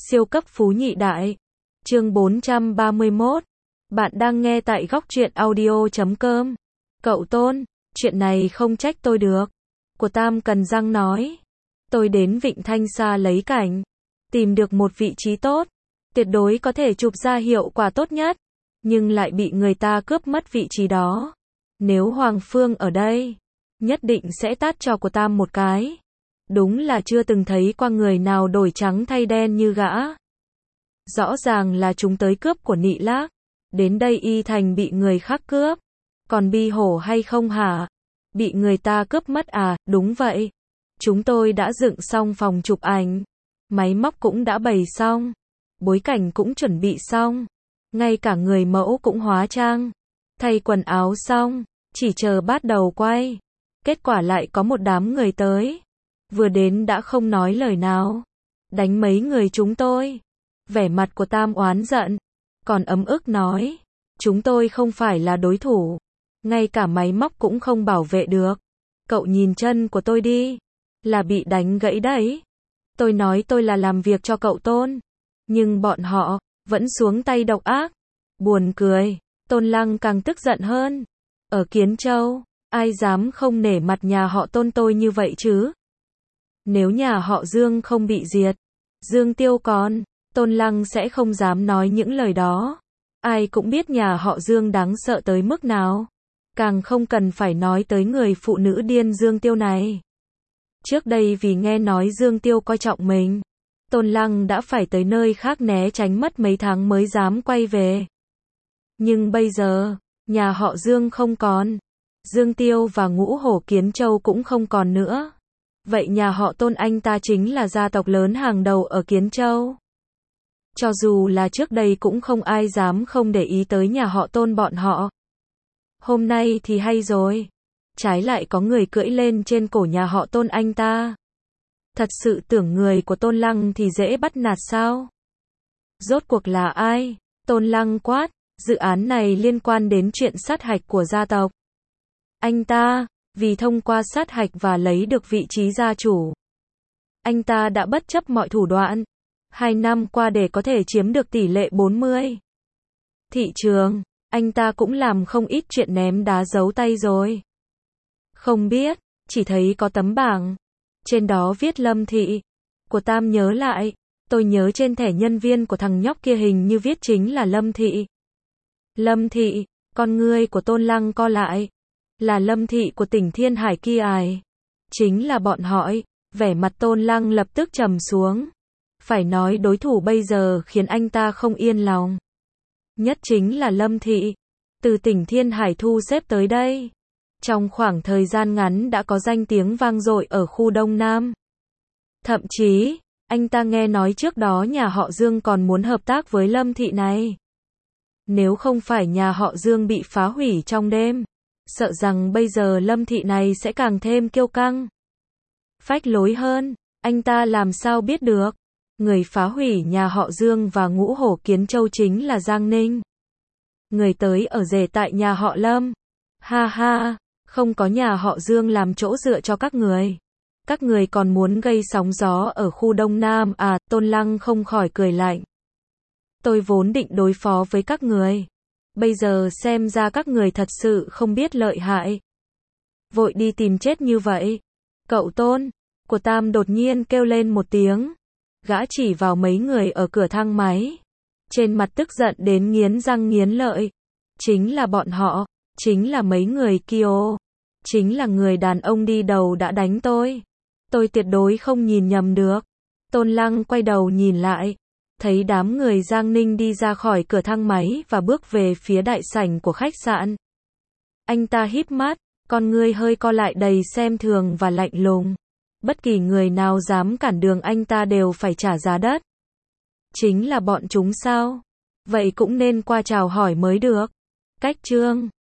Siêu cấp phú nhị đại. Chương 431. Bạn đang nghe tại góc truyện audio.com. Cậu Tôn, chuyện này không trách tôi được. Của Tam Cần Răng nói. Tôi đến Vịnh Thanh Sa lấy cảnh. Tìm được một vị trí tốt. Tuyệt đối có thể chụp ra hiệu quả tốt nhất. Nhưng lại bị người ta cướp mất vị trí đó. Nếu Hoàng Phương ở đây, nhất định sẽ tát cho của Tam một cái. Đúng là chưa từng thấy qua người nào đổi trắng thay đen như gã. Rõ ràng là chúng tới cướp của Nị Lác. Đến đây y thành bị người khác cướp. Còn bi hổ hay không hả? Bị người ta cướp mất à? Đúng vậy. Chúng tôi đã dựng xong phòng chụp ảnh. Máy móc cũng đã bày xong. Bối cảnh cũng chuẩn bị xong. Ngay cả người mẫu cũng hóa trang. Thay quần áo xong. Chỉ chờ bắt đầu quay. Kết quả lại có một đám người tới. Vừa đến đã không nói lời nào. Đánh mấy người chúng tôi. Vẻ mặt của Tam oán giận. Còn ấm ức nói. Chúng tôi không phải là đối thủ. Ngay cả máy móc cũng không bảo vệ được. Cậu nhìn chân của tôi đi. Là bị đánh gãy đấy. Tôi nói tôi là làm việc cho cậu Tôn. Nhưng bọn họ vẫn xuống tay độc ác. Buồn cười. Tôn Lăng càng tức giận hơn. Ở Kiến Châu, ai dám không nể mặt nhà họ Tôn tôi như vậy chứ? Nếu nhà họ Dương không bị diệt, Dương Tiêu còn, Tôn Lăng sẽ không dám nói những lời đó. Ai cũng biết nhà họ Dương đáng sợ tới mức nào. Càng không cần phải nói tới người phụ nữ điên Dương Tiêu này. Trước đây vì nghe nói Dương Tiêu coi trọng mình, Tôn Lăng đã phải tới nơi khác né tránh mất mấy tháng mới dám quay về. Nhưng bây giờ, nhà họ Dương không còn. Dương Tiêu và Ngũ Hổ Kiến Châu cũng không còn nữa. Vậy nhà họ Tôn anh ta chính là gia tộc lớn hàng đầu ở Kiến Châu. Cho dù là trước đây cũng không ai dám không để ý tới nhà họ Tôn bọn họ. Hôm nay thì hay rồi. Trái lại có người cưỡi lên trên cổ nhà họ Tôn anh ta. Thật sự tưởng người của Tôn Lăng thì dễ bắt nạt sao? Rốt cuộc là ai? Tôn Lăng quát. Dự án này liên quan đến chuyện sát hạch của gia tộc. Anh ta, vì thông qua sát hạch và lấy được vị trí gia chủ. Anh ta đã bất chấp mọi thủ đoạn. 2 năm qua để có thể chiếm được tỷ lệ 40. Thị trường, anh ta cũng làm không ít chuyện ném đá giấu tay rồi. Không biết, chỉ thấy có tấm bảng. Trên đó viết Lâm Thị. Của Tam nhớ lại, tôi nhớ trên thẻ nhân viên của thằng nhóc kia hình như viết chính là Lâm Thị. Lâm Thị, con ngươi của Tôn Lăng co lại. Là Lâm Thị của tỉnh Thiên Hải kia ai? Chính là bọn họ. Vẻ mặt Tôn Lăng lập tức trầm xuống. Phải nói đối thủ bây giờ khiến anh ta không yên lòng. Nhất chính là Lâm Thị. Từ tỉnh Thiên Hải thu xếp tới đây. Trong khoảng thời gian ngắn đã có danh tiếng vang dội ở khu Đông Nam. Thậm chí, anh ta nghe nói trước đó nhà họ Dương còn muốn hợp tác với Lâm Thị này. Nếu không phải nhà họ Dương bị phá hủy trong đêm, sợ rằng bây giờ Lâm Thị này sẽ càng thêm kiêu căng. Phách lối hơn, anh ta làm sao biết được. Người phá hủy nhà họ Dương và Ngũ Hổ Kiến Châu chính là Giang Ninh. Người tới ở rể tại nhà họ Lâm. Ha ha, không có nhà họ Dương làm chỗ dựa cho các người. Các người còn muốn gây sóng gió ở khu Đông Nam à? Tôn Lăng không khỏi cười lạnh. Tôi vốn định đối phó với các người. Bây giờ xem ra các người thật sự không biết lợi hại. Vội đi tìm chết như vậy. Cậu Tôn, của Tam đột nhiên kêu lên một tiếng. Gã chỉ vào mấy người ở cửa thang máy. Trên mặt tức giận đến nghiến răng nghiến lợi. Chính là bọn họ, chính là mấy người kia. Chính là người đàn ông đi đầu đã đánh tôi. Tôi tuyệt đối không nhìn nhầm được. Tôn Lăng quay đầu nhìn lại. Thấy đám người Giang Ninh đi ra khỏi cửa thang máy và bước về phía đại sảnh của khách sạn. Anh ta híp mắt, con ngươi hơi co lại đầy xem thường và lạnh lùng. Bất kỳ người nào dám cản đường anh ta đều phải trả giá đắt. Chính là bọn chúng sao? Vậy cũng nên qua chào hỏi mới được. Cách chương